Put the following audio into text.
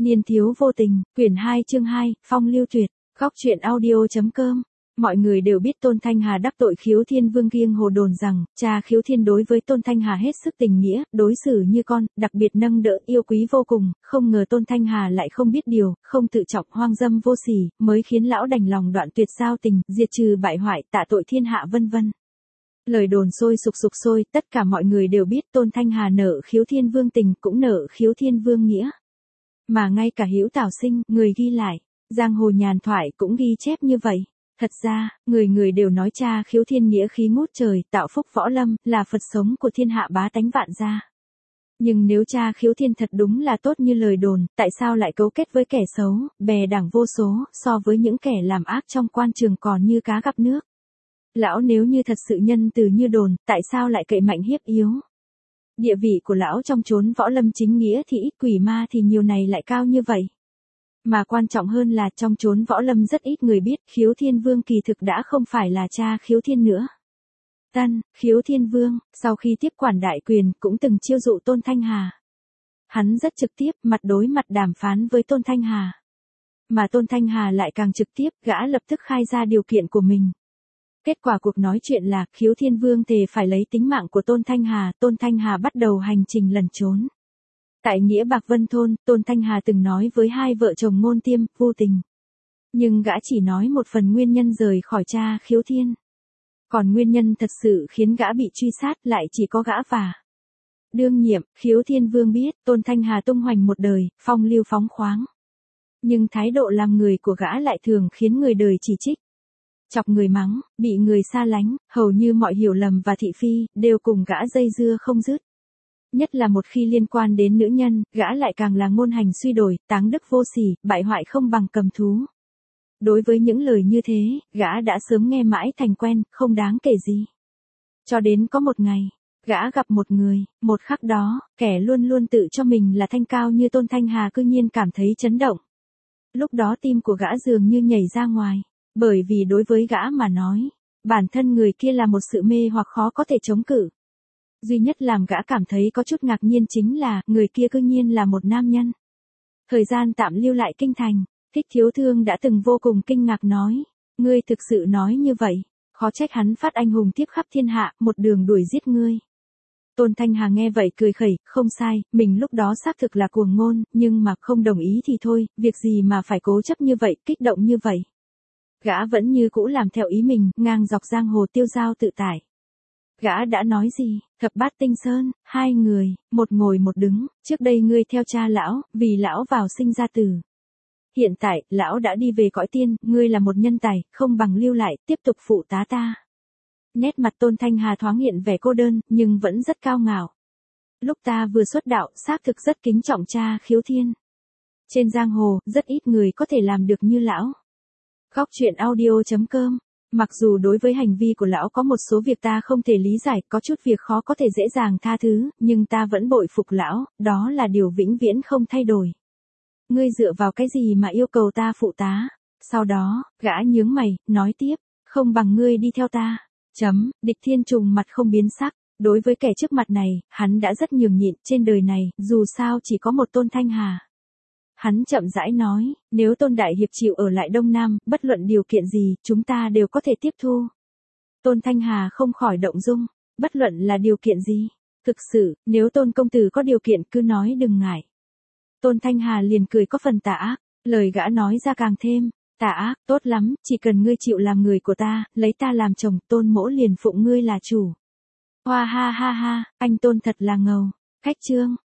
Niên thiếu vô tình, quyển 2 chương 2, phong lưu tuyệt, góc truyện audio.com. Mọi người đều biết Tôn Thanh Hà đắc tội Khiếu Thiên Vương, giang hồ đồn rằng cha Khiếu Thiên đối với Tôn Thanh Hà hết sức tình nghĩa, đối xử như con, đặc biệt nâng đỡ yêu quý vô cùng. Không ngờ Tôn Thanh Hà lại không biết điều, không tự trọng, hoang dâm vô sỉ, mới khiến lão đành lòng đoạn tuyệt giao tình, diệt trừ bại hoại, tạ tội thiên hạ vân vân. Lời đồn sôi sục sôi, tất cả mọi người đều biết Tôn Thanh Hà nợ Khiếu Thiên Vương tình, cũng nợ Khiếu Thiên Vương nghĩa. Mà ngay cả Hữu Tảo Sinh, người ghi lại, giang hồ nhàn thoại cũng ghi chép như vậy. Thật ra, người người đều nói cha Khiếu Thiên nghĩa khí ngút trời, tạo phúc võ lâm, là Phật sống của thiên hạ bá tánh vạn gia. Nhưng nếu cha Khiếu Thiên thật đúng là tốt như lời đồn, tại sao lại cấu kết với kẻ xấu, bè đảng vô số, so với những kẻ làm ác trong quan trường còn như cá gặp nước? Lão nếu như thật sự nhân từ như đồn, tại sao lại cậy mạnh hiếp yếu? Địa vị của lão trong chốn võ lâm chính nghĩa thì ít, quỷ ma thì nhiều này lại cao như vậy. Mà quan trọng hơn là trong chốn võ lâm rất ít người biết Khiếu Thiên Vương kỳ thực đã không phải là cha Khiếu Thiên nữa. Khiếu Thiên Vương, sau khi tiếp quản đại quyền cũng từng chiêu dụ Tôn Thanh Hà. Hắn rất trực tiếp, mặt đối mặt đàm phán với Tôn Thanh Hà. Mà Tôn Thanh Hà lại càng trực tiếp, gã lập tức khai ra điều kiện của mình. Kết quả cuộc nói chuyện là Khiếu Thiên Vương thề phải lấy tính mạng của Tôn Thanh Hà bắt đầu hành trình lẩn trốn. Tại nghĩa Bạc Vân Thôn, Tôn Thanh Hà từng nói với hai vợ chồng Ngôn Tiêm, vô tình. Nhưng gã chỉ nói một phần nguyên nhân rời khỏi cha Khiếu Thiên. Còn nguyên nhân thật sự khiến gã bị truy sát lại chỉ có gã và đương nhiệm. Khiếu Thiên Vương biết Tôn Thanh Hà tung hoành một đời, phong lưu phóng khoáng. Nhưng thái độ làm người của gã lại thường khiến người đời chỉ trích. Chọc người mắng, bị người xa lánh, hầu như mọi hiểu lầm và thị phi, đều cùng gã dây dưa không dứt. Nhất là một khi liên quan đến nữ nhân, gã lại càng là ngôn hành suy đổi, táng đức vô sỉ, bại hoại không bằng cầm thú. Đối với những lời như thế, gã đã sớm nghe mãi thành quen, không đáng kể gì. Cho đến có một ngày, gã gặp một người, một khắc đó, kẻ luôn luôn tự cho mình là thanh cao như Tôn Thanh Hà cư nhiên cảm thấy chấn động. Lúc đó tim của gã dường như nhảy ra ngoài. Bởi vì đối với gã mà nói, bản thân người kia là một sự mê hoặc khó có thể chống cự. Duy nhất làm gã cảm thấy có chút ngạc nhiên chính là, người kia cư nhiên là một nam nhân. Thời gian tạm lưu lại kinh thành, Thích Thiếu Thương đã từng vô cùng kinh ngạc nói, ngươi thực sự nói như vậy, khó trách hắn phát anh hùng tiếp khắp thiên hạ, một đường đuổi giết ngươi. Tôn Thanh Hà nghe vậy cười khẩy, không sai, mình lúc đó xác thực là cuồng ngôn, nhưng mà không đồng ý thì thôi, việc gì mà phải cố chấp như vậy, kích động như vậy. Gã vẫn như cũ làm theo ý mình, ngang dọc giang hồ tiêu dao tự tại. Gã đã nói gì, thập bát tinh sơn, hai người, một ngồi một đứng, trước đây ngươi theo cha lão, vì lão vào sinh ra tử. Hiện tại, lão đã đi về cõi tiên, ngươi là một nhân tài, không bằng lưu lại, tiếp tục phụ tá ta. Nét mặt Tôn Thanh Hà thoáng hiện vẻ cô đơn, nhưng vẫn rất cao ngạo. Lúc ta vừa xuất đạo, xác thực rất kính trọng cha Khiếu Thiên. Trên giang hồ, rất ít người có thể làm được như lão. Góc truyện audio.com. Mặc dù đối với hành vi của lão có một số việc ta không thể lý giải, có chút việc khó có thể dễ dàng tha thứ, nhưng ta vẫn bội phục lão, đó là điều vĩnh viễn không thay đổi. Ngươi dựa vào cái gì mà yêu cầu ta phụ tá? Sau đó, gã nhướng mày, nói tiếp, không bằng ngươi đi theo ta. Địch Thiên trùng mặt không biến sắc, đối với kẻ trước mặt này, hắn đã rất nhường nhịn, trên đời này, dù sao chỉ có một Tôn Thanh Hà. Hắn chậm rãi nói, nếu Tôn Đại Hiệp chịu ở lại Đông Nam, bất luận điều kiện gì, chúng ta đều có thể tiếp thu. Tôn Thanh Hà không khỏi động dung, bất luận là điều kiện gì. Thực sự, nếu Tôn công tử có điều kiện cứ nói đừng ngại. Tôn Thanh Hà liền cười có phần tà ác, lời gã nói ra càng thêm, tà ác, tốt lắm, chỉ cần ngươi chịu làm người của ta, lấy ta làm chồng, Tôn mỗ liền phụng ngươi là chủ. Hoa ha ha ha, anh Tôn thật là ngầu. Khách chương.